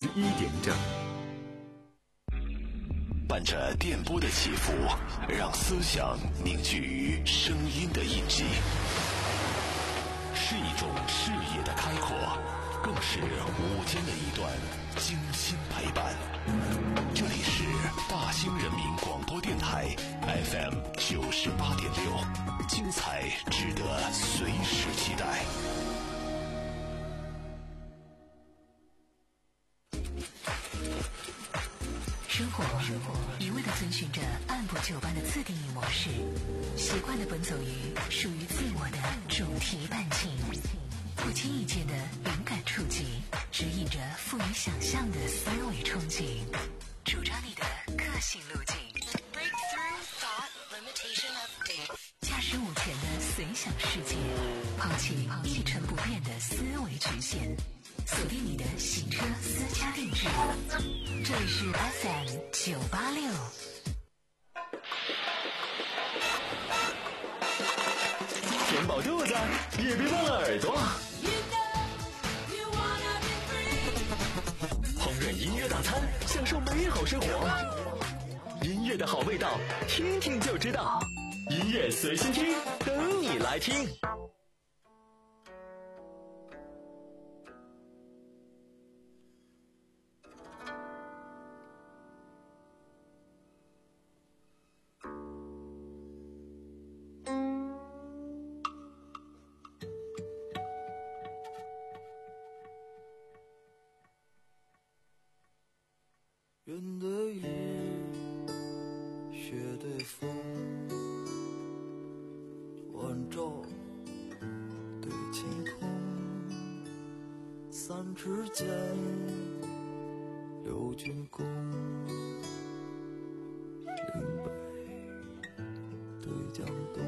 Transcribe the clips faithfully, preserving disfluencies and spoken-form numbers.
一点整。 伴着电波的起伏，让思想凝聚于声音的印记，是一种视野的开阔，更是午间的一段精心陪伴。这里是大兴人民广播电台 F M 九十八点六，精彩值得随时期待。 生活一味地遵循着按部就班的自定义模式，习惯地奔走于属于自我的主题伴情，不经意间的灵感触及，指引着富于想象的思维憧憬，主张你的个性路径。Breakthrough thought limitation update。驾驶午前的随想世界，抛弃一成不变的思维局限，锁定你的行车私家定制。这里是 F M 九八六。 填饱肚子，也别忘了耳朵。烹饪音乐大餐，享受美好生活。音乐的好味道，听听就知道。音乐随心听，等你来听。 云对雨，雪对风，晚照对晴空，三尺剑，六军弓，岭北对江东，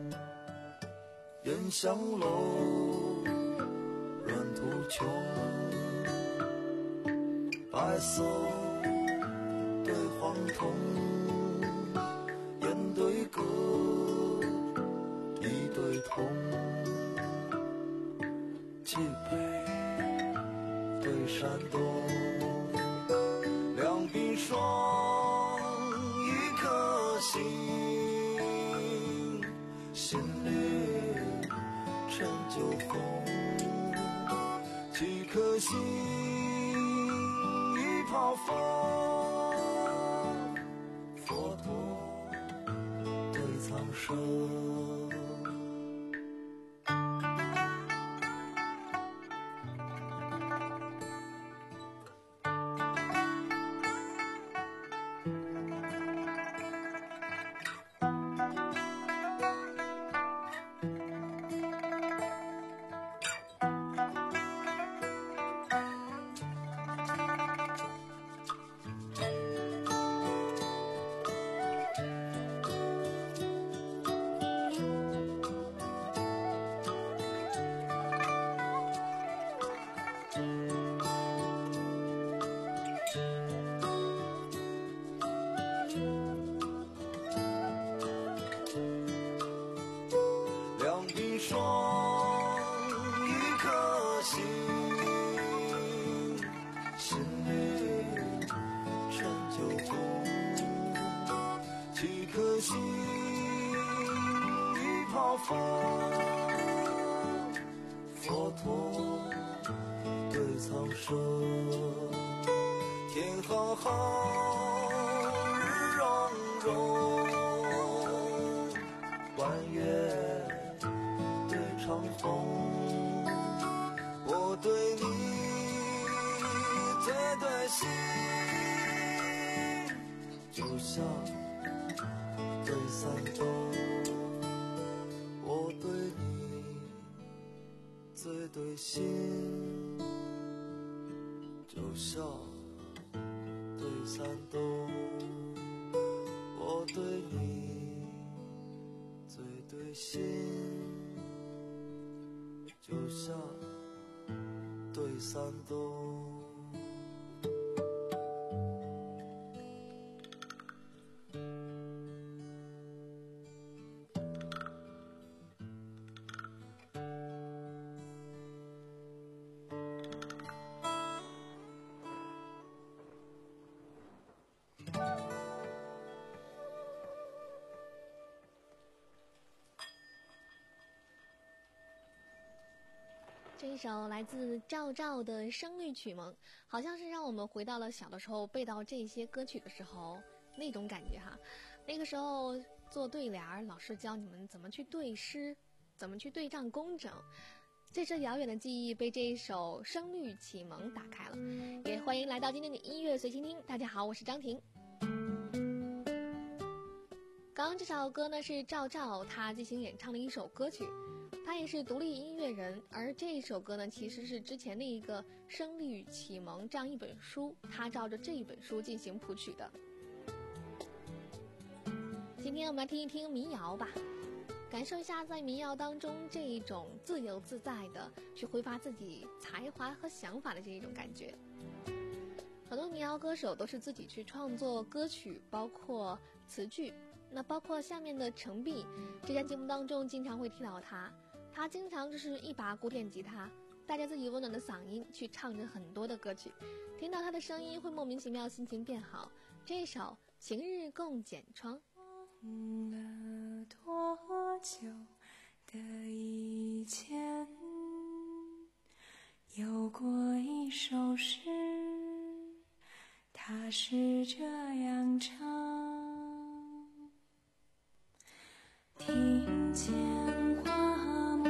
烟香楼，软土穷，白色对黄铜，雁对歌，一对铜，冀北对山东，两鬓霜，一颗心，心里陈旧风，几颗心，一泡风。佛陀对苍生，两鬓霜，一颗心，心里陈旧风，几颗心，一泡风。佛陀对苍生，天浩浩，日融融，弯月对长虹，我对你最对心，就像对三冬，我对你最对心，就像对三冬，我对你最对心，就像对山东。 这一首来自赵照的《声律启蒙》，好像是让我们回到了小的时候背到这些歌曲的时候那种感觉哈。那个时候做对联，老师教你们怎么去对诗，怎么去对仗工整。这是遥远的记忆被这一首《声律启蒙》打开了。也欢迎来到今天的音乐随心听。大家好，我是张婷。刚刚这首歌呢是赵照他进行演唱的一首歌曲，他也是独立音乐人，而这一首歌呢其实是之前的一个《声律启蒙》这样一本书，他照着这一本书进行谱曲的。今天我们来听一听民谣吧，感受一下在民谣当中这一种自由自在的去挥发自己才华和想法的这一种感觉。很多民谣歌手都是自己去创作歌曲，包括词句，那包括下面的程璧，之前节目当中经常会提到他，他经常就是一把古典吉他，带着自己温暖的嗓音去唱着很多的歌曲，听到他的声音会莫名其妙心情变好。这一首《晴日共剪窗》。 忘了多久的以前，有过一首诗，它是这样唱：庭前花木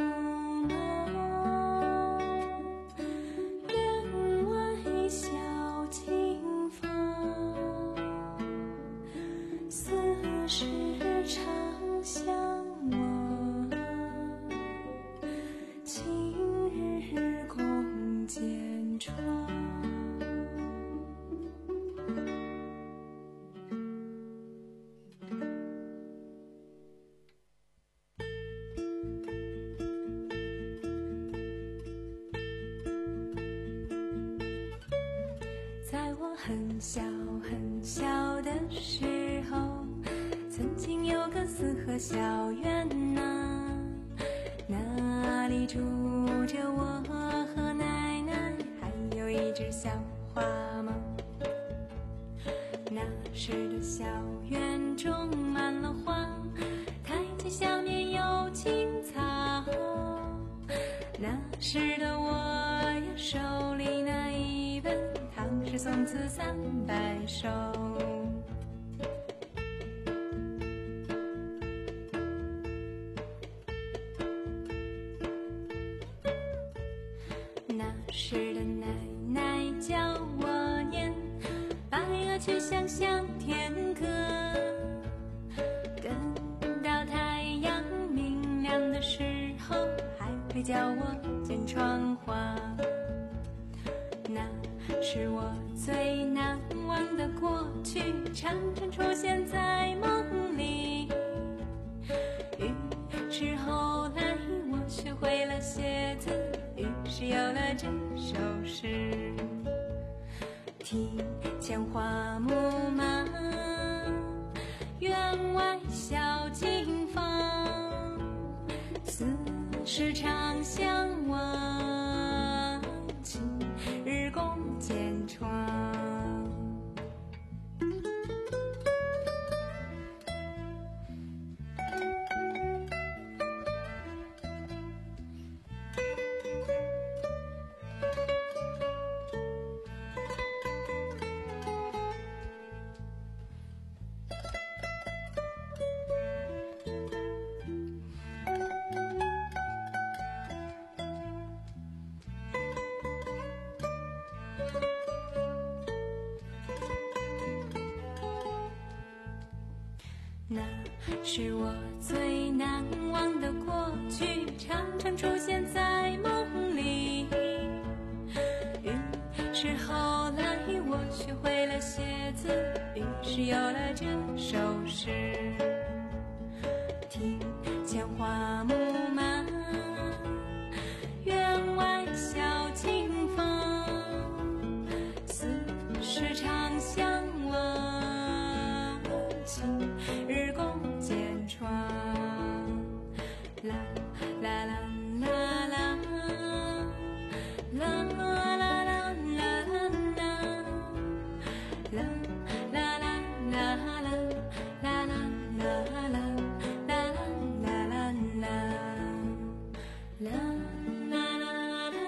茂，院外小径芳，似是长相望，晴日共剪窗。在我很小很小的时候，曾经有个四合小院呐，那里住着我和奶奶，还有一只小花猫。那时的小院种满了花，台阶下面有青草。那时的我呀，手里拿一本《唐诗宋词三百首》。那时的奶奶教我念白鹅曲项向天歌，等到太阳明亮的时候，还会教我剪窗花。那是我最难忘的过去，常常出现在梦里。于是后来我学会了写字，于是有了这首诗：庭前花木茂，院外小径芳，似是长相望，晴日共剪窗。那是我最难忘的过去，常常出现在梦里。于是后来我学会了写字，于是有了这首诗：庭前花木茂，院外小径芳，似是长相望，晴日共剪窗。啦啦啦啦啦啦啦啦啦啦啦啦啦啦啦啦啦啦。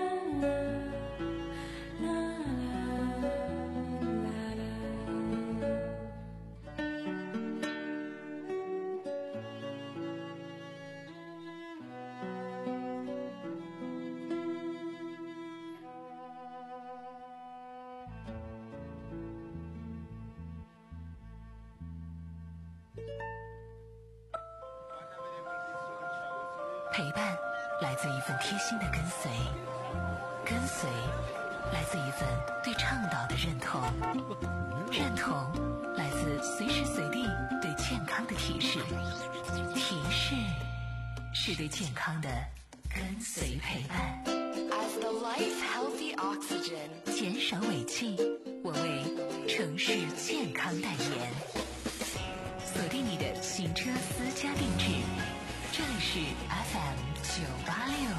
陪伴来自一份贴心的跟随，跟随来自一份对倡导的认同，认同来自随时随地对健康的提示，提示是对健康的跟随陪伴。 As the life healthy oxygen， 减少尾气，我为城市健康代言。锁定你的行车私家定制，这里是 F M 九八六。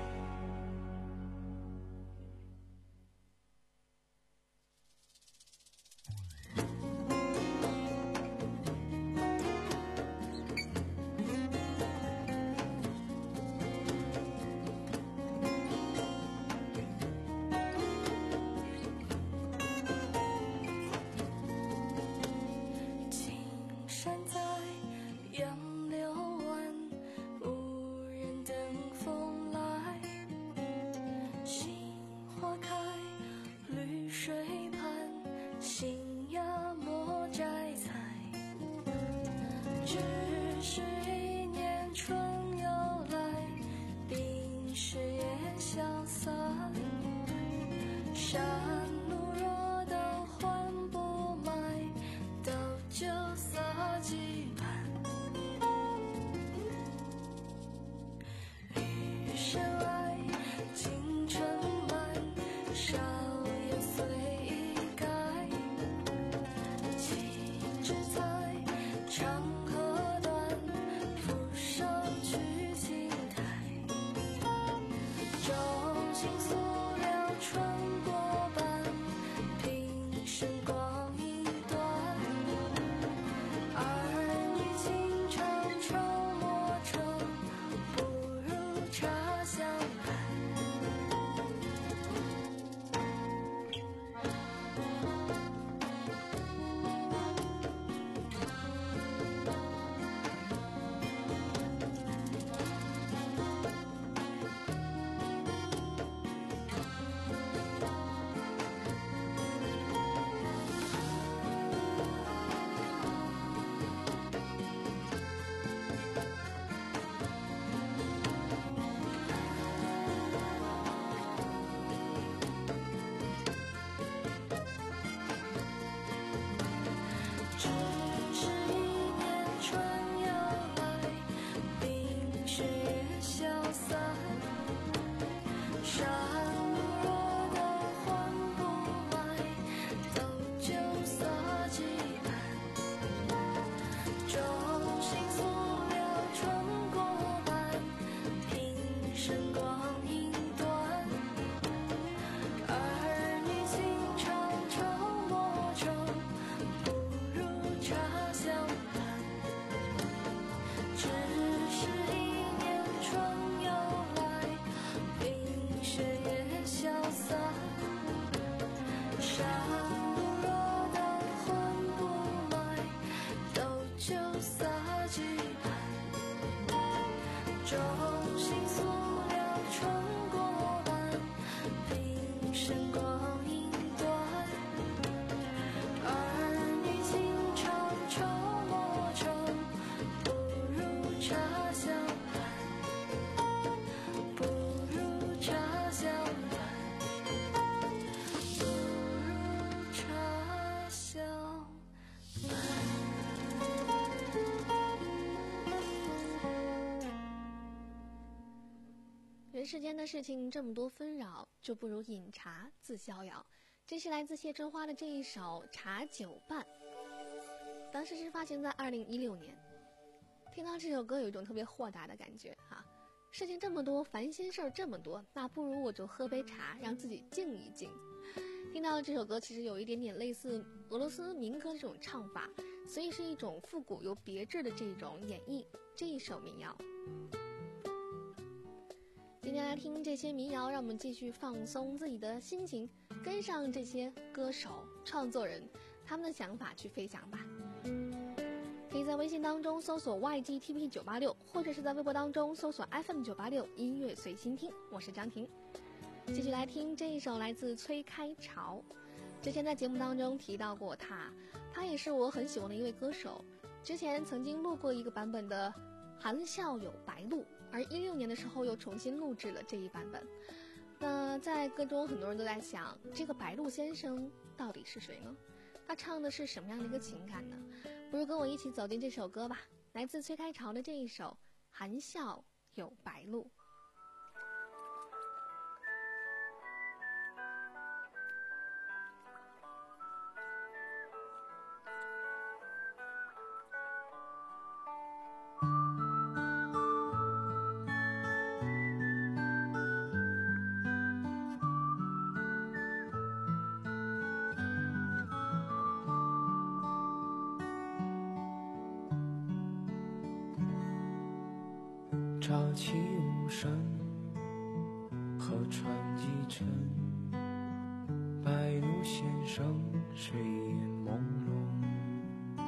人世间的事情这么多纷扰，就不如饮茶自逍遥。这是来自谢春花的这一首《茶酒伴》，当时是发行在二零一六年。听到这首歌有一种特别豁达的感觉哈，事情这么多，烦心事儿这么多，那不如我就喝杯茶，让自己静一静。听到这首歌其实有一点点类似俄罗斯民歌的这种唱法，所以是一种复古又别致的这种演绎这一首民谣。今天来听这些民谣，让我们继续放松自己的心情，跟上这些歌手创作人他们的想法去飞翔吧。可以在微信当中搜索 Y G T P 九八六， 或者是在微博当中搜索 F M 九八六 音乐随心听。我是张婷，继续来听这一首来自崔开潮。之前在节目当中提到过他，他也是我很喜欢的一位歌手。之前曾经录过一个版本的《含笑有白鹭》， 而一六年的时候又重新录制了这一版本。那在歌中很多人都在想，这个白鹿先生到底是谁呢？他唱的是什么样的一个情感呢？不如跟我一起走进这首歌吧，来自崔开潮的这一首《含笑有白鹿》。 乍起无声，河船一沉，白鹿先生睡眼朦胧，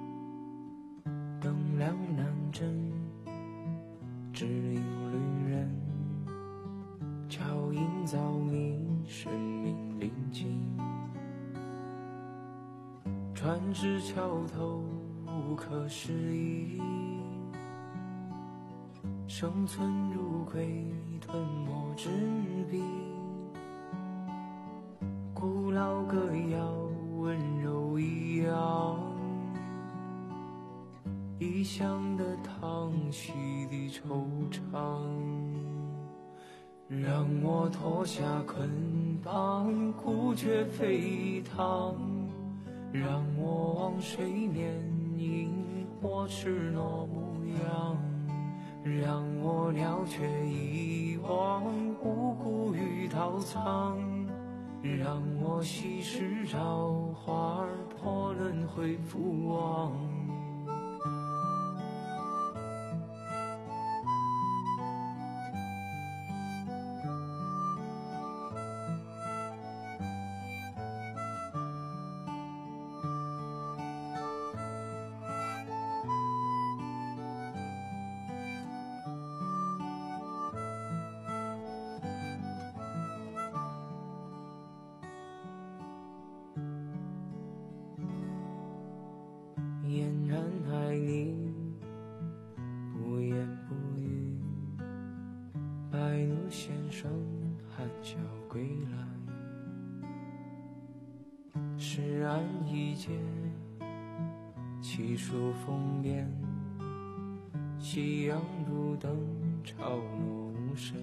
灯亮南针，只引旅人，脚印早明，生命临近，船至桥头无可思议，生存如鬼，吞没纸笔，古老歌谣温柔一样，异乡的唐溪的惆怅，让我脱下捆绑，孤绝沸腾，让我往水面迎我赤裸模样，让我了却遗忘无辜与刀藏，让我稀释朝花破轮回复往。嫣然爱你，不言不语，白鹿先生含笑归来，诗案一节，奇书封边，夕阳如灯，潮落无声，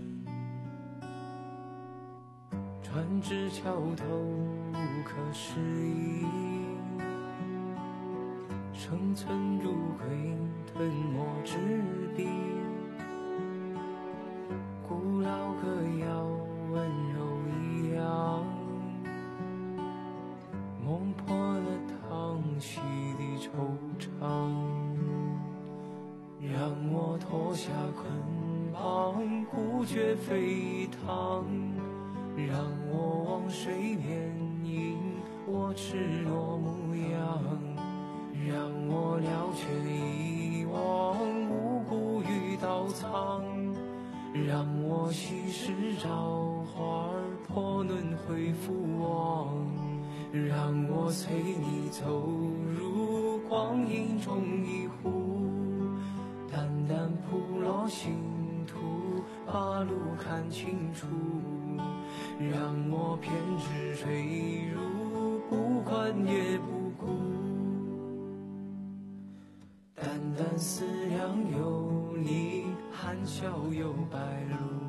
船至桥头无可思议，生存如鬼，吞没纸笔，古老歌谣温柔一样，梦破了唐溪的惆怅，让我脱下捆绑，孤绝沸腾，让我往水面迎我赤裸模样，让我了却遗忘无辜与刀藏，让我稀释朝花破轮回复往，让我随你走入光阴中一壶，淡淡铺落星途，把路看清楚，让我偏执坠入，不管也不顾，淡淡思量有你，含笑有白鹿。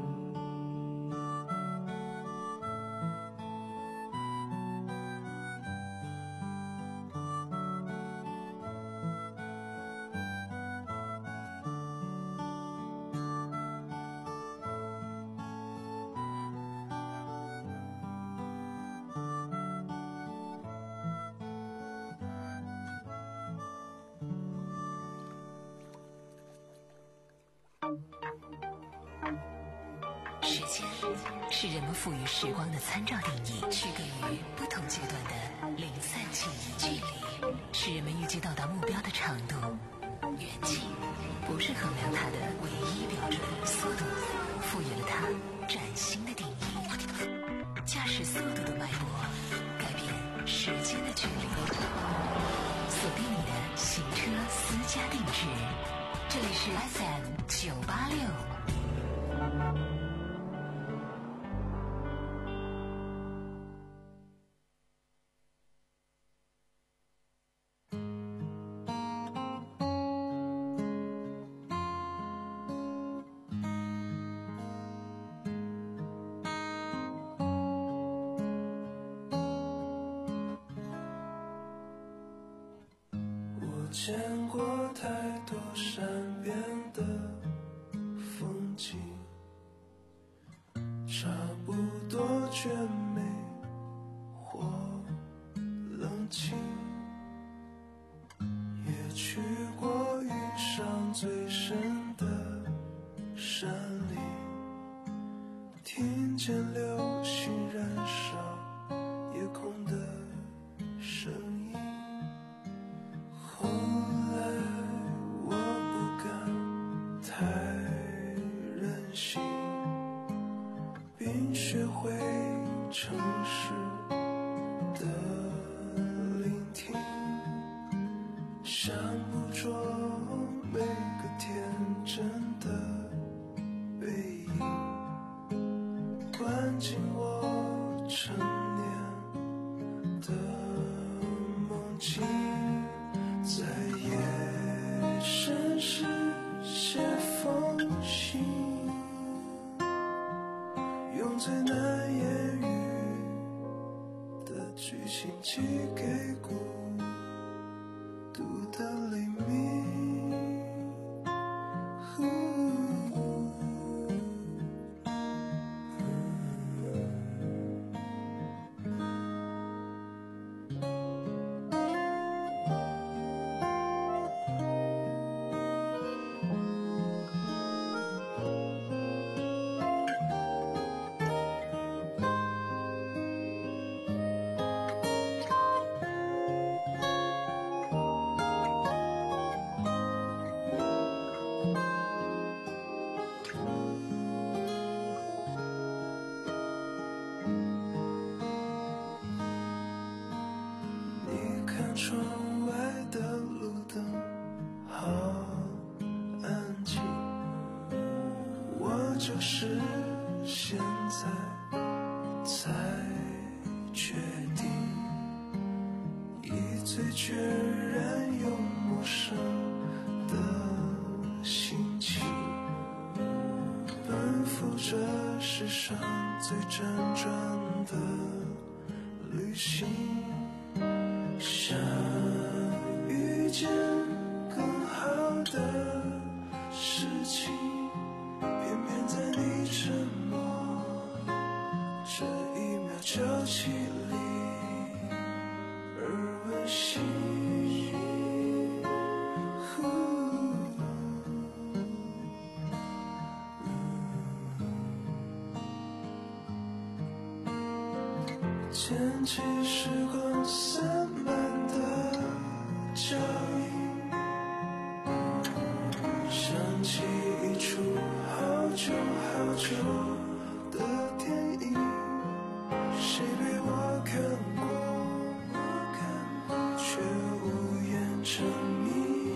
时间是人们赋予时光的参照定义，区隔于不同阶段的零散记忆。距离是人们预计到达目标的长度，远近不是衡量它的唯一标准。速度赋予了它崭新的定义，驾驶速度的脉搏改变时间的距离。锁定你的行车私家定制，这里是 F M 九八六。 见过太多善变的风景，差不多却没或冷清，也去过云上最深的山里，听见流星燃烧夜空的声音。后来我不敢太任性，并学会诚实的聆听，想捕捉每个天真的背影，关进我成年的梦境，在夜深时写封信，用最难言喻的剧情寄给孤独的黎明。窗外的路灯好安静，我就是现在才确定，一醉决然又陌生的心情，奔赴这世上最辗转的旅行，想遇见更好的事情，偏偏在你沉默这一秒交集里而温馨。捡起时光散漫的脚印，想起一出好久好久的电影，谁陪我看过，却无言成谜，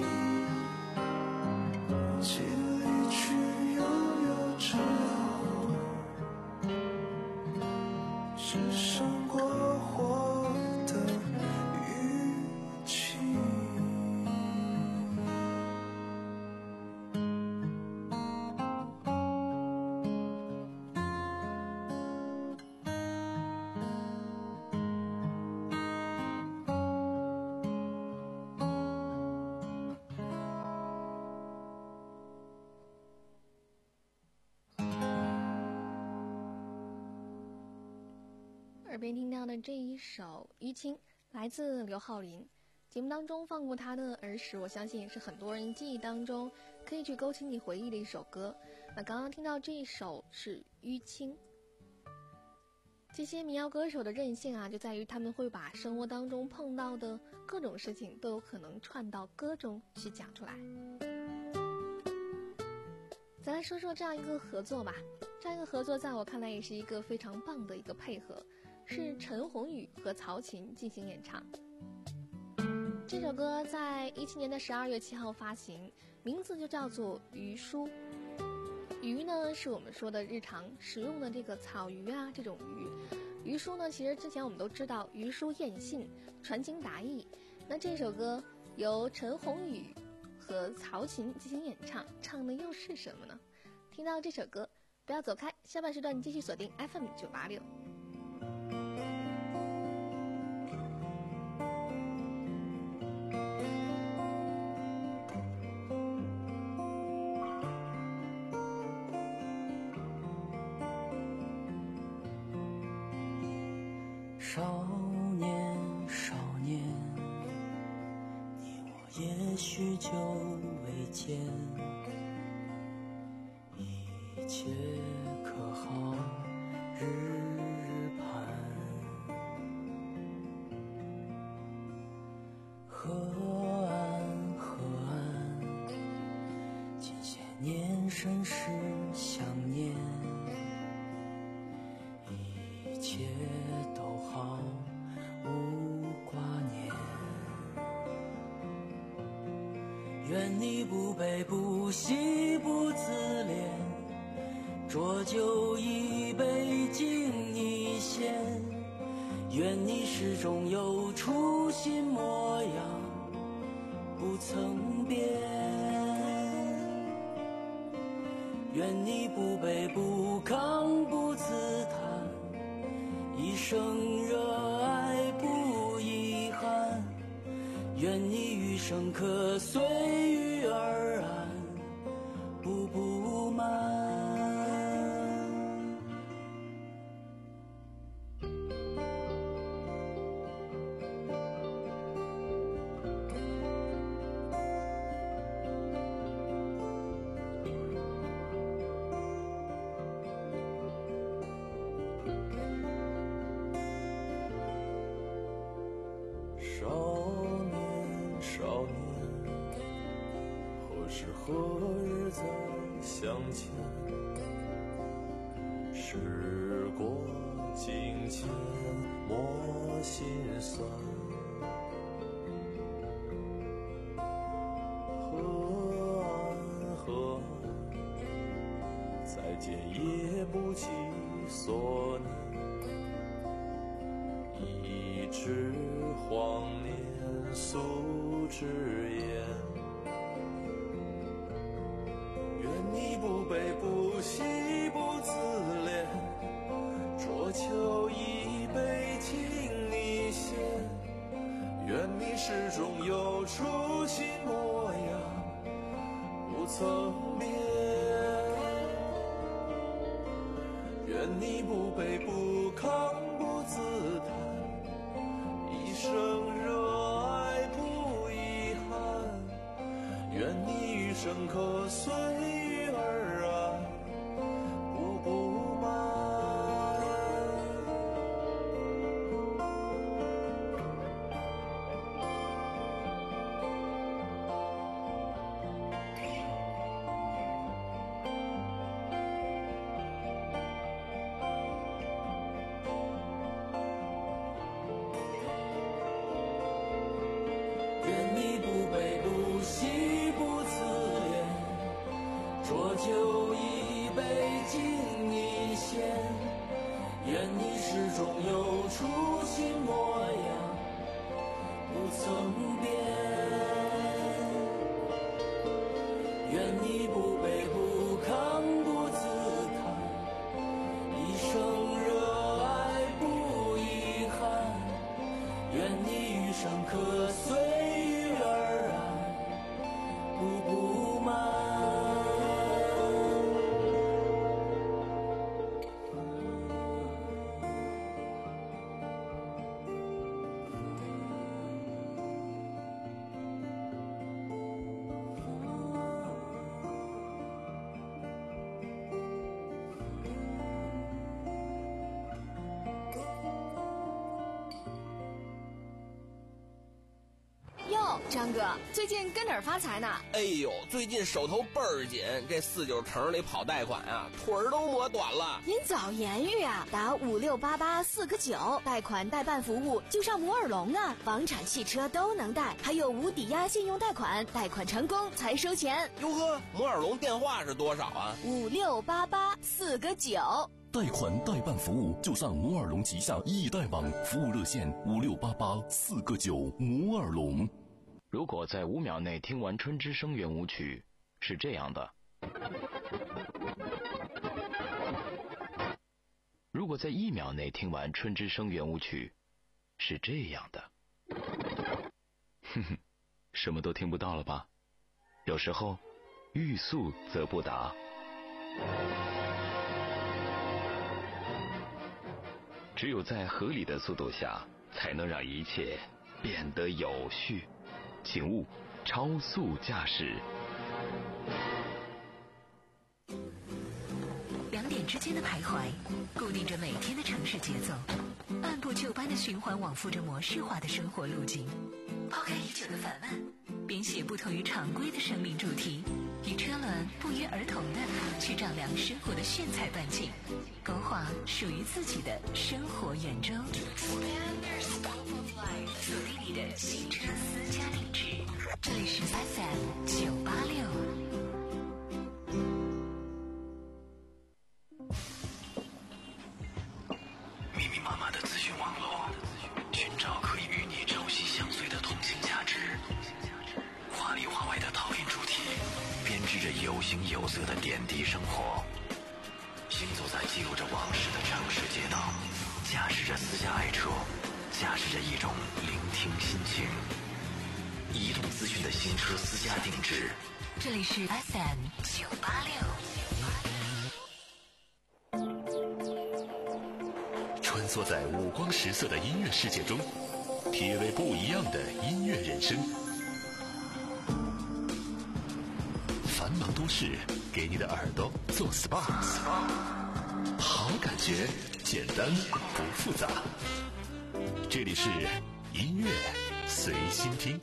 记离去悠悠之后，只剩过火的语气。 耳边听到的这一首《淤青》来自刘浩霖，节目当中放过他的儿时，我相信也是很多人记忆当中可以去勾起你回忆的一首歌。那刚刚听到这一首是《淤青》。这些民谣歌手的韧性啊，就在于他们会把生活当中碰到的各种事情都有可能串到歌中去讲出来。咱来说说这样一个合作吧，这样一个合作在我看来也是一个非常棒的一个配合，是陈鸿宇和曹琴进行演唱。这首歌在一七年的十二月七号发行，名字就叫做《鱼书》。鱼呢是我们说的日常食用的这个草鱼啊，这种鱼。鱼书呢，其实之前我们都知道鱼书雁信，传情达意。那这首歌由陈鸿宇和曹琴进行演唱，唱的又是什么呢？听到这首歌不要走开，下半时段继续锁定 F M 九八六。 少年少年，你我也许久未见，一切可好日日盼。河岸河岸，近些年甚是想念，一切都好无挂念。愿你不悲不喜不自怜，浊酒一杯敬你先。愿你始终有初心模样，不曾变。愿你不卑不亢不自叹，一生热爱不遗憾。愿你余生可随遇而安，不不满。少年少年，何时何日再相见？时过境迁，莫心酸。河岸河岸，再见也不及所念。一纸荒年素之言，愿你不悲不喜不自怜，浊酒一杯敬你先。愿你始终有初心模样，不曾变。愿你不卑不亢不自叹，一生热爱不遗憾。愿你余生可随遇而安，不不满。愿你不卑不喜不自怜，浊酒一杯敬你先。愿你始终有初心模样，不曾变。愿你不卑不亢不自叹，一生热爱不遗憾。愿你余生可随遇而安，不不满。 哟，张哥，最近跟哪儿发财呢？ 哎呦，最近手头倍儿紧，这四九城里跑贷款啊，腿儿都磨短了。 您早言语啊，打五六八八四个九，贷款代办服务就上摩尔龙啊，房产、汽车都能贷，还有无抵押信用贷款，贷款成功才收钱。 哟呵，摩尔龙电话是多少啊？ 五六八八四个九。 贷款代办服务就上摩尔龙旗下易贷网，服务热线五六八八四个九。摩尔龙。 如果在五秒内听完春之声圆舞曲，是这样的；如果在一秒内听完春之声圆舞曲，是这样的。哼哼，什么都听不到了吧？有时候，欲速则不达。 只有在合理的速度下，才能让一切变得有序。请勿超速驾驶。 两点之间的徘徊，固定着每天的城市节奏，按部就班的循环往复着模式化的生活路径。抛开已久的烦闷，编写不同于常规的生命主题，与车轮不约而同的去丈量生活的炫彩半径，勾画属于自己的生活圆周。锁定你的新车私家定制，这里是 F M 九八六。 密密麻麻的资讯网络，寻找可以与你朝夕相随的同性价值。华里华外的讨论主题，编织着有形有色的点滴生活。行走在记录着往事的城市街道，驾驶着私家爱车，驾驶着一种聆听心情。移动资讯的新车私家定制， 这里是 F M 九八六。 穿梭在五光十色的音乐世界中，体味不一样的音乐人生。繁忙都市，给你的耳朵做 S P A， 好感觉，简单不复杂。这里是音乐随心听。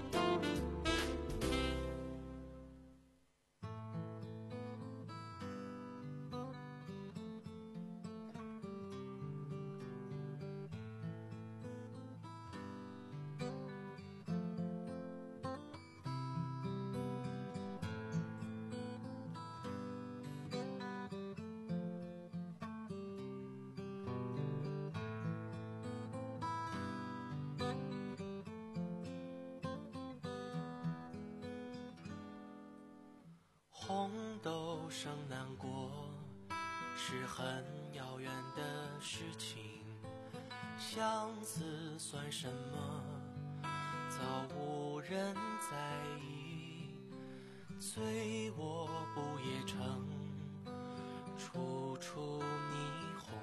红豆生南国是很遥远的事情，相思算什么？早无人在意。醉卧不夜城，处处霓虹。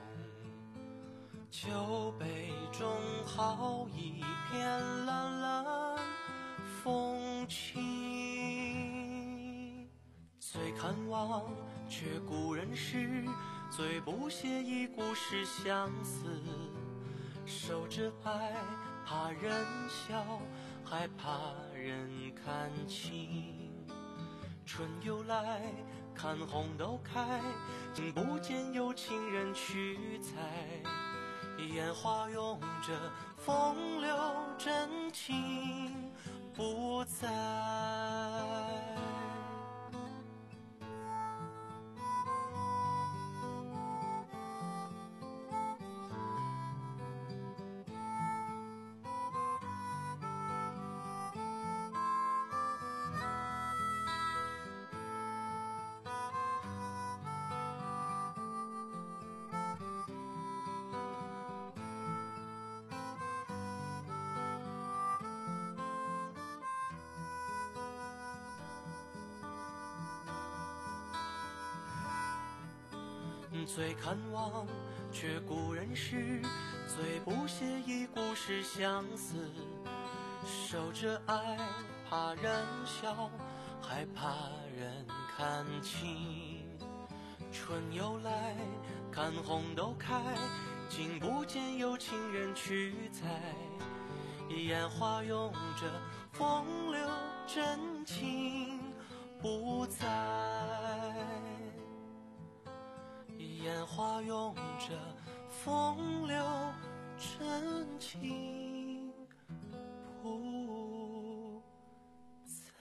酒杯中好一片蓝蓝风轻。最看望，却故人诗；最不屑一顾是相思。守着爱，怕人笑，害怕人看清。春又来，看红豆开，竟不见有情人去采。烟花拥着风流真情不在。最看望，却故人诗；最不屑一顾是相思。守着爱，怕人笑，害怕人看清。春又来，看红豆开，竟不见有情人去采。烟花拥着风流真情不在。烟花拥着风流真情不在。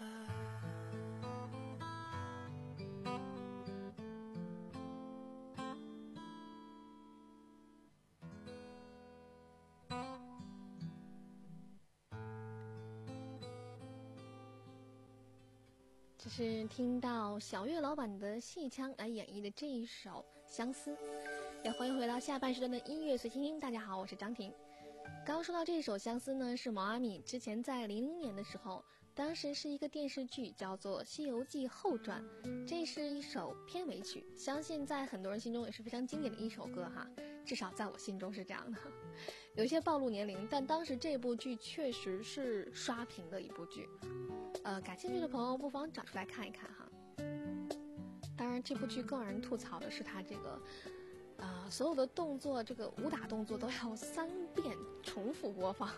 这是听到小岳老板的戏腔来演绎的这一首相思。也欢迎回到下半时段的音乐随心听。大家好，我是张婷。刚刚说到这首相思呢，是毛阿敏之前在零零年的时候，当时是一个电视剧叫做《西游记后传》，这是一首片尾曲，相信在很多人心中也是非常经典的一首歌哈。 至少在我心中是这样的。有一些暴露年龄，但当时这部剧确实是刷屏的一部剧。呃，感兴趣的朋友不妨找出来看一看哈。当然，这部剧更让人吐槽的是它这个，呃，所有的动作，这个武打动作都要三遍重复播放。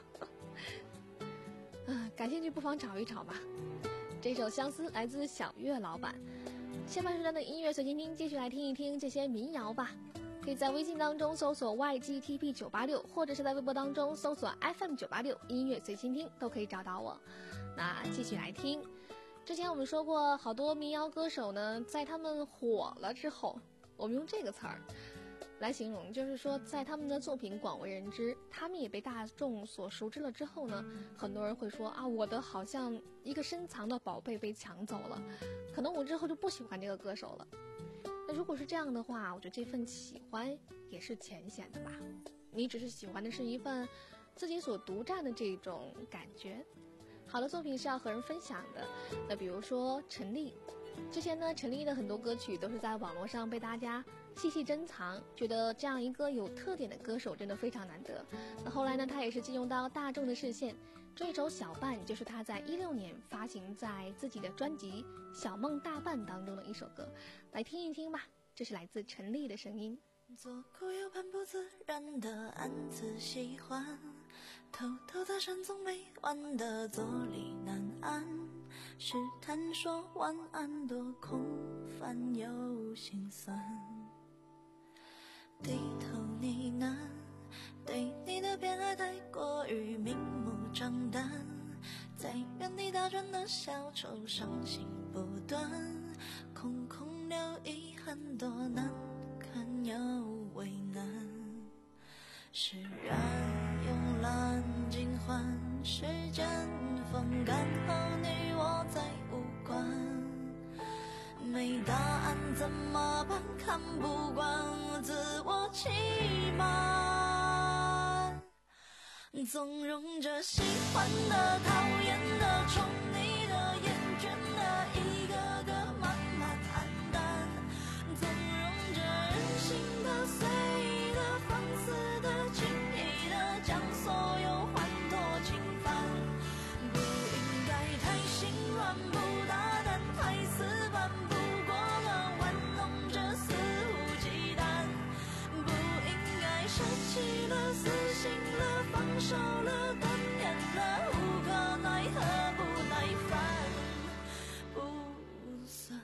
嗯、呃，感兴趣不妨找一找吧。这首《相思》来自小月老板。下半时段的音乐随心听，继续来听一听这些民谣吧。可以在微信当中搜索 Y G T P 九八六，或者是在微博当中搜索 F M 九八六音乐随心听，都可以找到我。那继续来听。之前我们说过，好多民谣歌手呢，在他们火了之后，我们用这个词儿来形容，就是说在他们的作品广为人知，他们也被大众所熟知了之后呢，很多人会说啊，我的好像一个深藏的宝贝被抢走了，可能我之后就不喜欢这个歌手了。那如果是这样的话，我觉得这份喜欢也是浅显的吧，你只是喜欢的是一份自己所独占的这种感觉。好的作品是要和人分享的，那比如说陈粒，之前呢陈粒的很多歌曲都是在网络上被大家细细珍藏，觉得这样一个有特点的歌手真的非常难得。那后来呢，他也是进入到大众的视线，这首小半就是他在一六年发行在自己的专辑《小梦大半》当中的一首歌，来听一听吧，这是来自陈粒的声音。 左顾右盼不自然的暗自喜欢，偷偷在山总没完的坐立难安，试探说晚安多空泛又心酸，低头呢喃，对你的偏爱太过于明目张胆，在原地打转的小丑伤心不断，空空留遗憾多难看又为难，释然慵懒尽欢，时间风干后你我再无关，没答案怎么办？看不惯自我欺瞒，纵容着喜欢的、讨厌的、宠你的、厌倦的，一个个慢慢黯淡，纵容着任性的、随意的、放肆的、轻易的，将所有欢脱侵犯，不应该太心软，不大胆，太死板，不过了玩弄着肆无忌惮，不应该舍弃了、死心了、放手了、断念了，无可奈何，不耐烦，不算。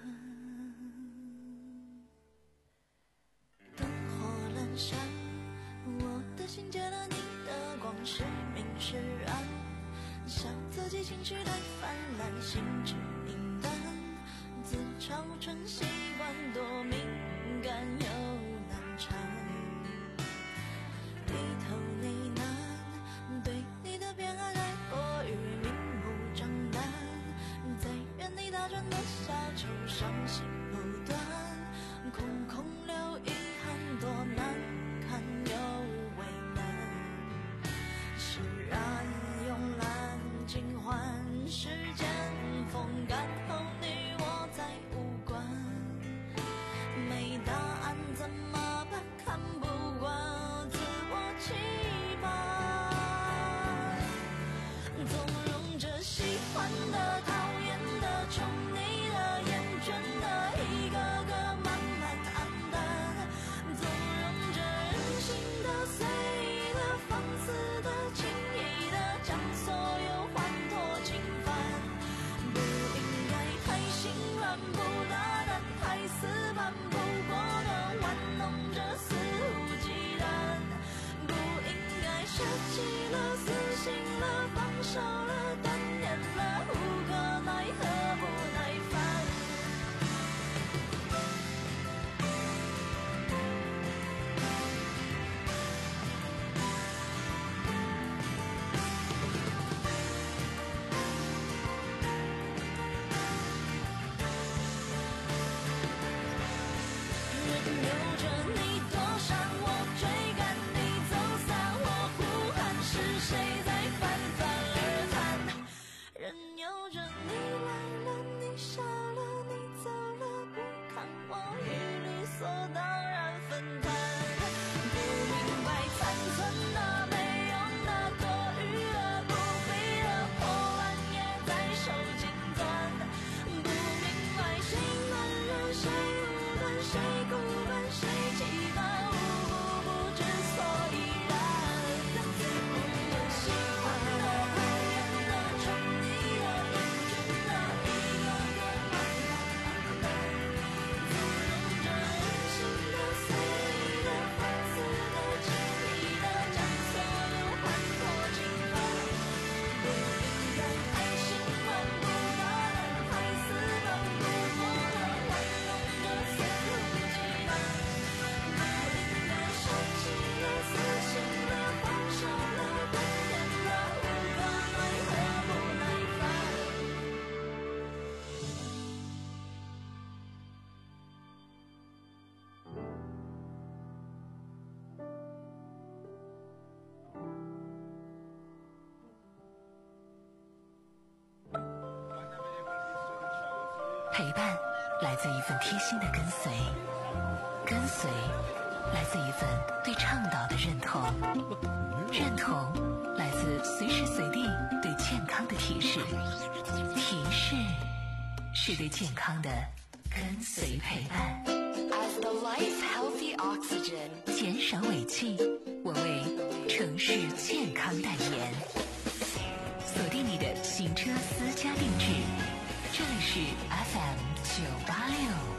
灯火阑珊，我的心借了你的光，是明是暗，笑自己情绪太泛滥，心智敏感，自嘲成习惯，多敏感又难缠，低头呢喃，对你的偏爱太过于明目张胆，在原地打转的小丑伤心不断，空空留遗憾多难看又为难，释然慵懒尽欢，时间风干后你我再无关，没答案陪伴来自一份贴心的跟随，跟随来自一份对倡导的认同，认同来自随时随地对健康的提示，提示是对健康的跟随陪伴。 As the life healthy oxygen， 减少尾气，我为城市健康代言。锁定你的行车私家定制，这里是 F M 九八六。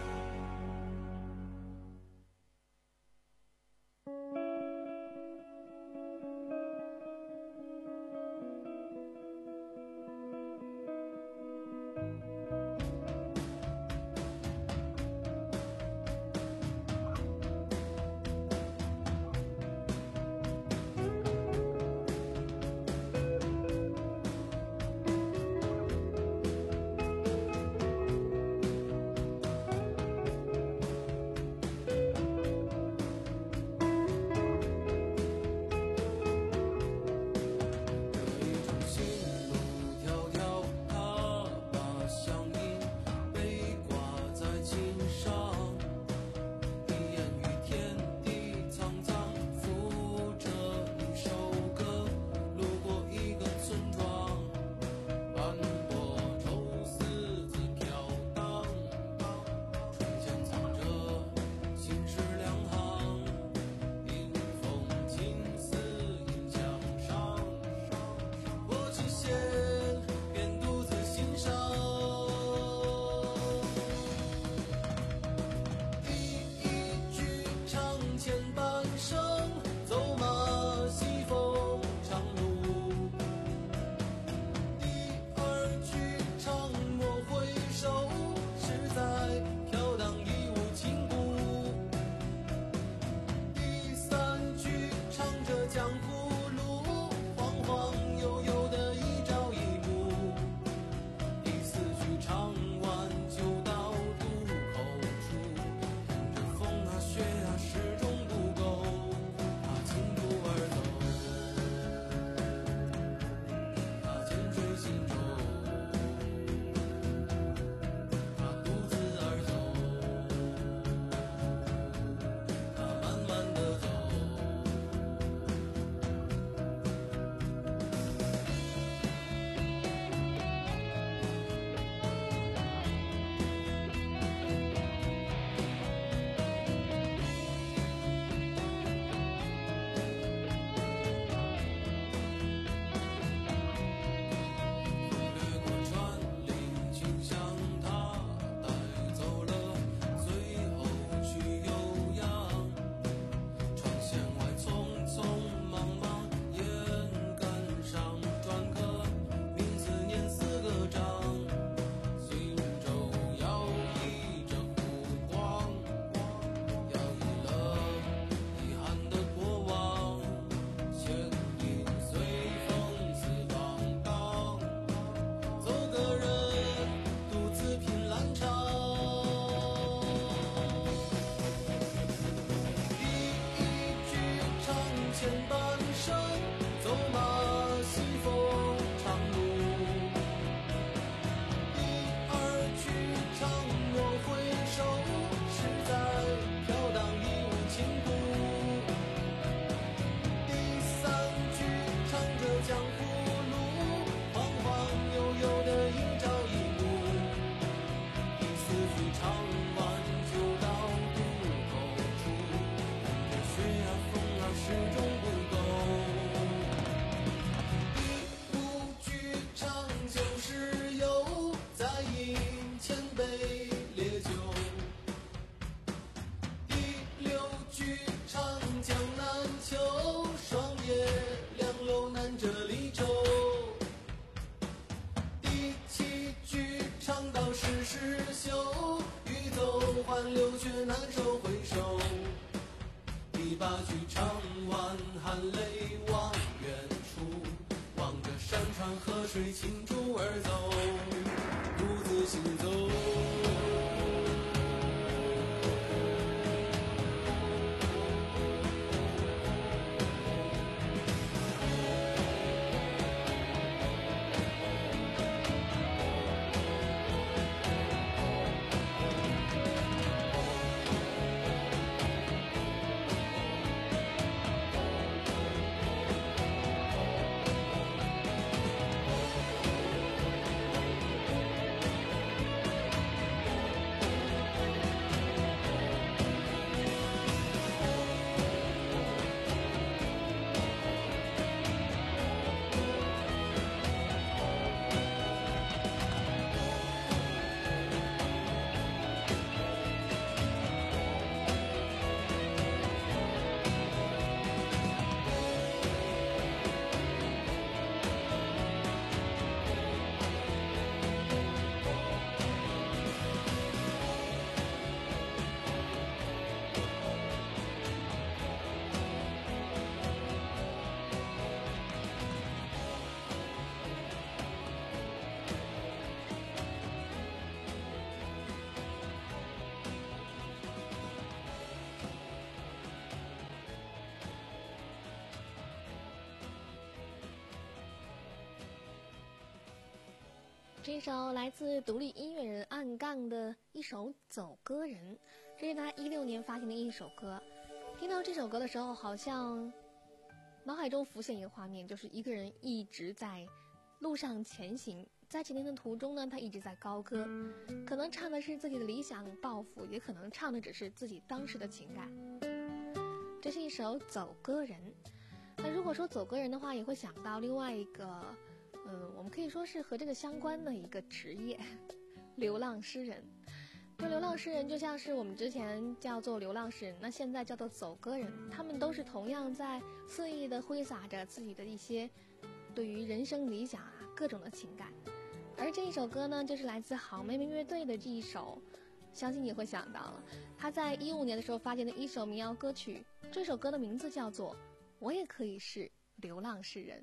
这首来自独立音乐人暗杠的一首《走歌人》，这是他一六年发行的一首歌。听到这首歌的时候，好像脑海中浮现一个画面，就是一个人一直在路上前行，在前行的途中呢，他一直在高歌，可能唱的是自己的理想抱负，也可能唱的只是自己当时的情感。这是一首《走歌人》。那如果说走歌人的话，也会想到另外一个嗯，我们可以说是和这个相关的一个职业，流浪诗人。这流浪诗人就像是我们之前叫做流浪诗人，那现在叫做走歌人，他们都是同样在肆意的挥洒着自己的一些对于人生理想啊各种的情感。而这一首歌呢，就是来自好妹妹乐队的这一首，相信你会想到了，他在一五年的时候发行的一首民谣歌曲，这首歌的名字叫做《我也可以是流浪诗人》。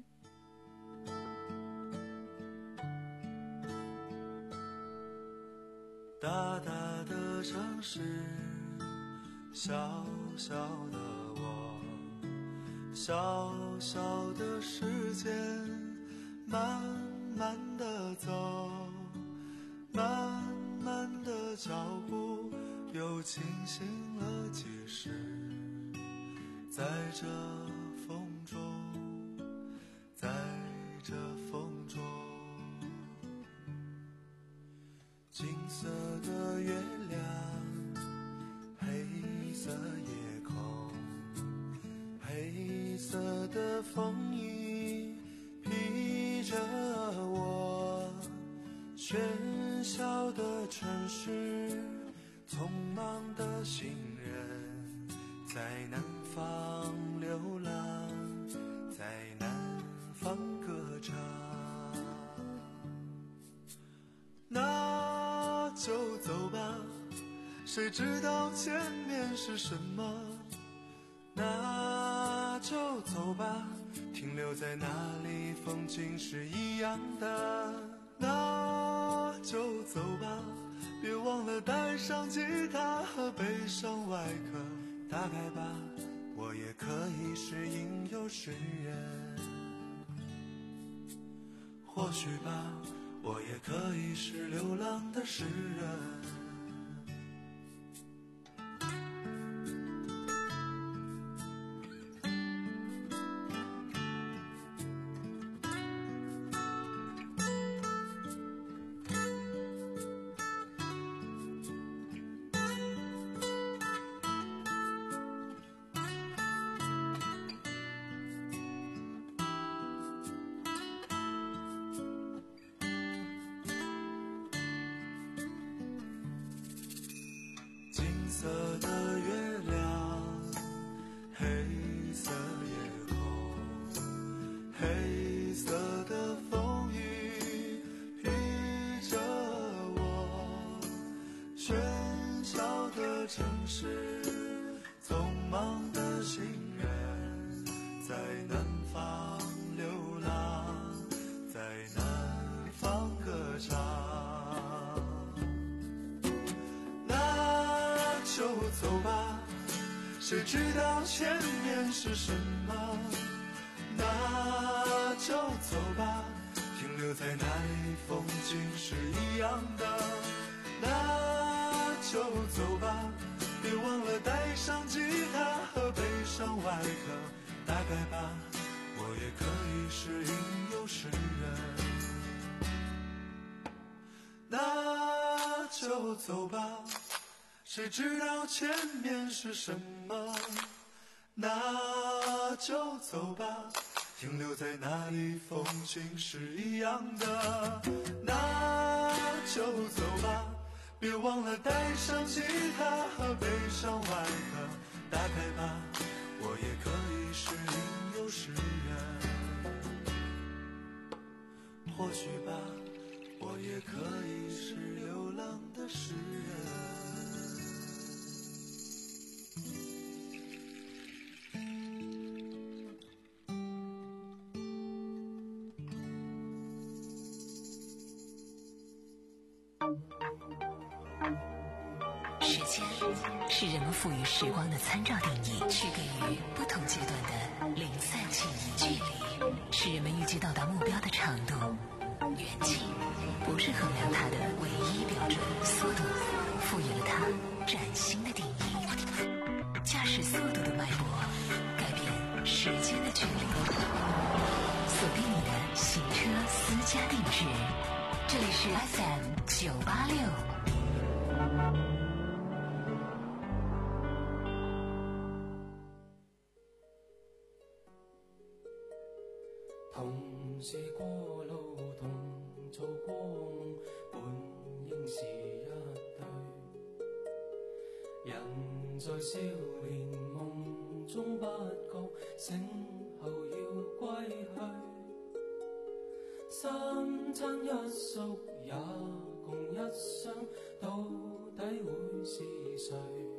大大的城市，小小的我，小小的时间，慢慢的走，慢慢的脚步，又清醒了几时，在这风中，在这风中。金色的月亮，黑色夜空，黑色的风衣披着我，喧嚣的城市，匆忙的行人，在南方流浪，在南方歌唱。那就走吧，谁知道前面是什么？那就走吧，停留在那里风景是一样的。那就走吧，别忘了带上吉他和悲伤外壳。大概吧，我也可以是吟游诗人。或许吧，我也可以是流浪的诗人。金色的月亮，黑色夜空，黑色的风雨披着我，喧嚣的城市，匆忙的行人，在南方流浪，在南方歌唱。就走吧，谁知道前面是什么？那就走吧，停留在那里风景是一样的。那就走吧，别忘了带上吉他和悲伤外壳。大概吧，我也可以是吟游诗人。那就走吧，谁知道前面是什么？那就走吧，停留在那里风景是一样的。那就走吧，别忘了带上吉他和悲伤外壳。大概吧，我也可以是吟游诗人。或许吧，我也可以是流浪的诗人。 时间是人们赋予时光的参照定义，区隔于不同阶段的零散记忆。距离是人们预计到达目标的长度。远近不是是衡量它的唯一标准——速度，赋予了它崭新的定义。驾驶速度的脉搏，改变时间的距离。锁定你的行车私家定制，这里是 F M 九八六。 同是過路，同做過夢，本應是一對。人在少年夢中不覺，醒後要歸去。三餐一宿也共一雙，到底會是誰？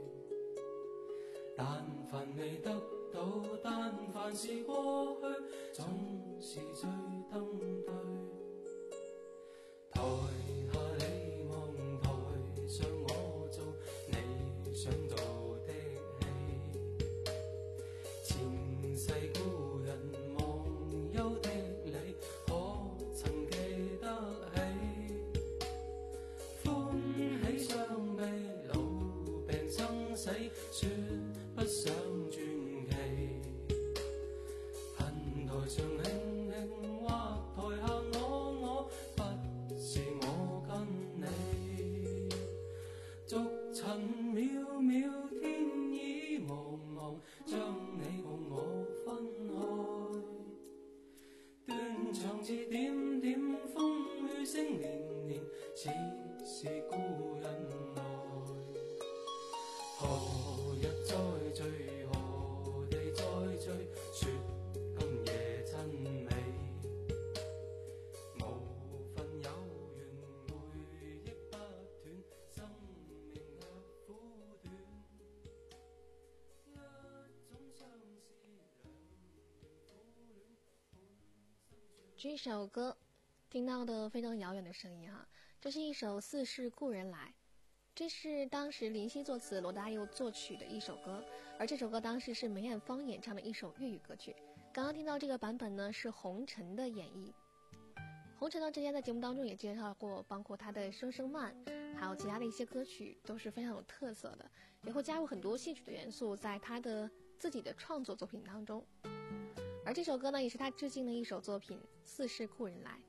但凡未得到，但凡是過去，總是最登對。台下你望，台上我做你想做的戲。前世故人忘憂的你，可曾記得起？歡喜傷悲，老病生死，說不想傳奇。恨台上輕輕，或台下我我，不是我跟你。逐塵渺渺，天意茫茫，將你共我分開。斷腸字點點，風雨聲連連，似是故人來。何日再聚，何地再聚，說今夜真美。無份有緣，回憶不斷，生命卻苦短。一種相思，兩段苦戀。 这首歌听到的非常遥远的声音哈，这是一首《似是故人来》。这是当时林夕作词，罗大佑作曲的一首歌，而这首歌当时是梅艳芳演唱的一首粤语歌曲。刚刚听到这个版本呢，是红尘的演绎。红尘呢，之前在节目当中也介绍过，包括他的《声声慢》，还有其他的一些歌曲都是非常有特色的，也会加入很多戏曲的元素在他的自己的创作作品当中。而这首歌呢，也是他致敬的一首作品《似是故人来》。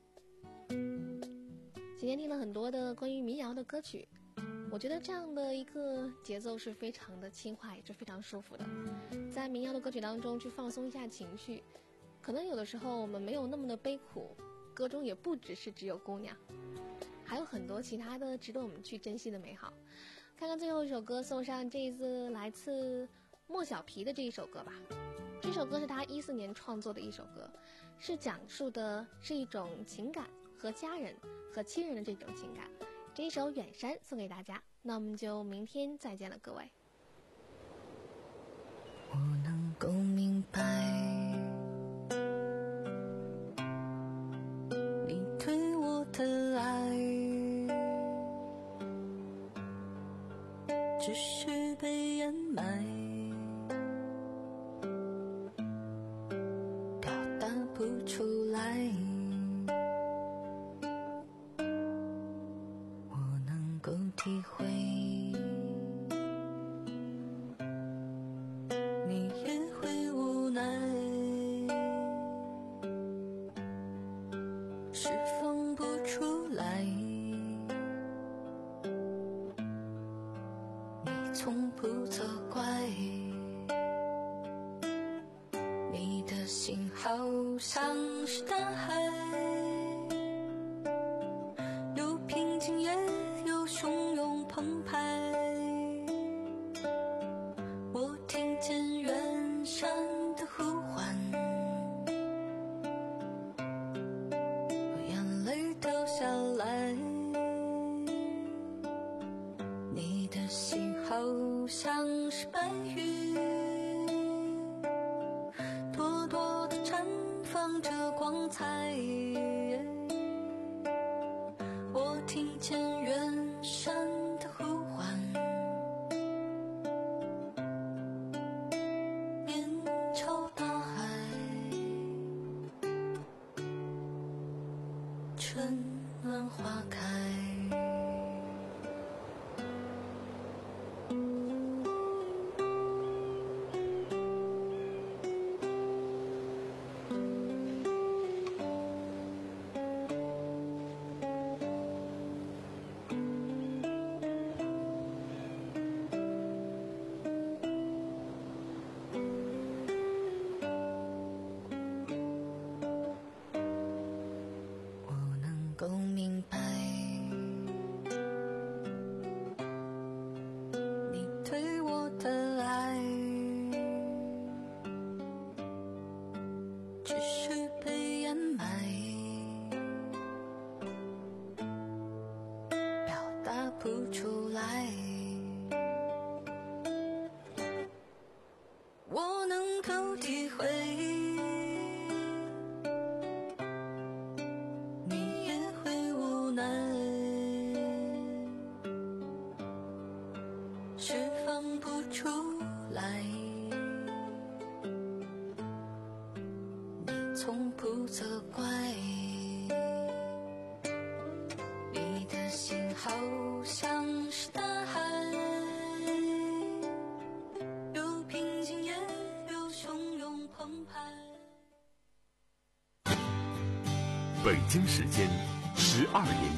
今天听了很多的关于民谣的歌曲，我觉得这样的一个节奏是非常的轻快，也是非常舒服的。在民谣的歌曲当中去放松一下情绪，可能有的时候我们没有那么的悲苦，歌中也不只是只有姑娘，还有很多其他的值得我们去珍惜的美好。看看最后一首歌，送上这一次来自莫小皮的这一首歌吧。这首歌是他一四年创作的一首歌，是讲述的是一种情感，和家人和亲人的这种情感。这一首《远山》送给大家，那我们就明天再见了，各位。 我能够明白你对我的爱，只是被掩埋，表达不出来。我能够体会你也会无奈，释放不出来。你从不责怪，你的心好像是大海，有平静也有汹涌澎湃。我听见远山的呼唤，我眼泪掉下来。你的心好像是白云，朵朵地绽放着光彩。我听见远山的呼唤，面朝大海，春兰花开。够明白，你对我的爱，只是被掩埋，表达不出来。我能够体会。释放不出来，你从不责怪，你的心好像是大海，有平静也有汹涌澎湃。 北京时间十二点。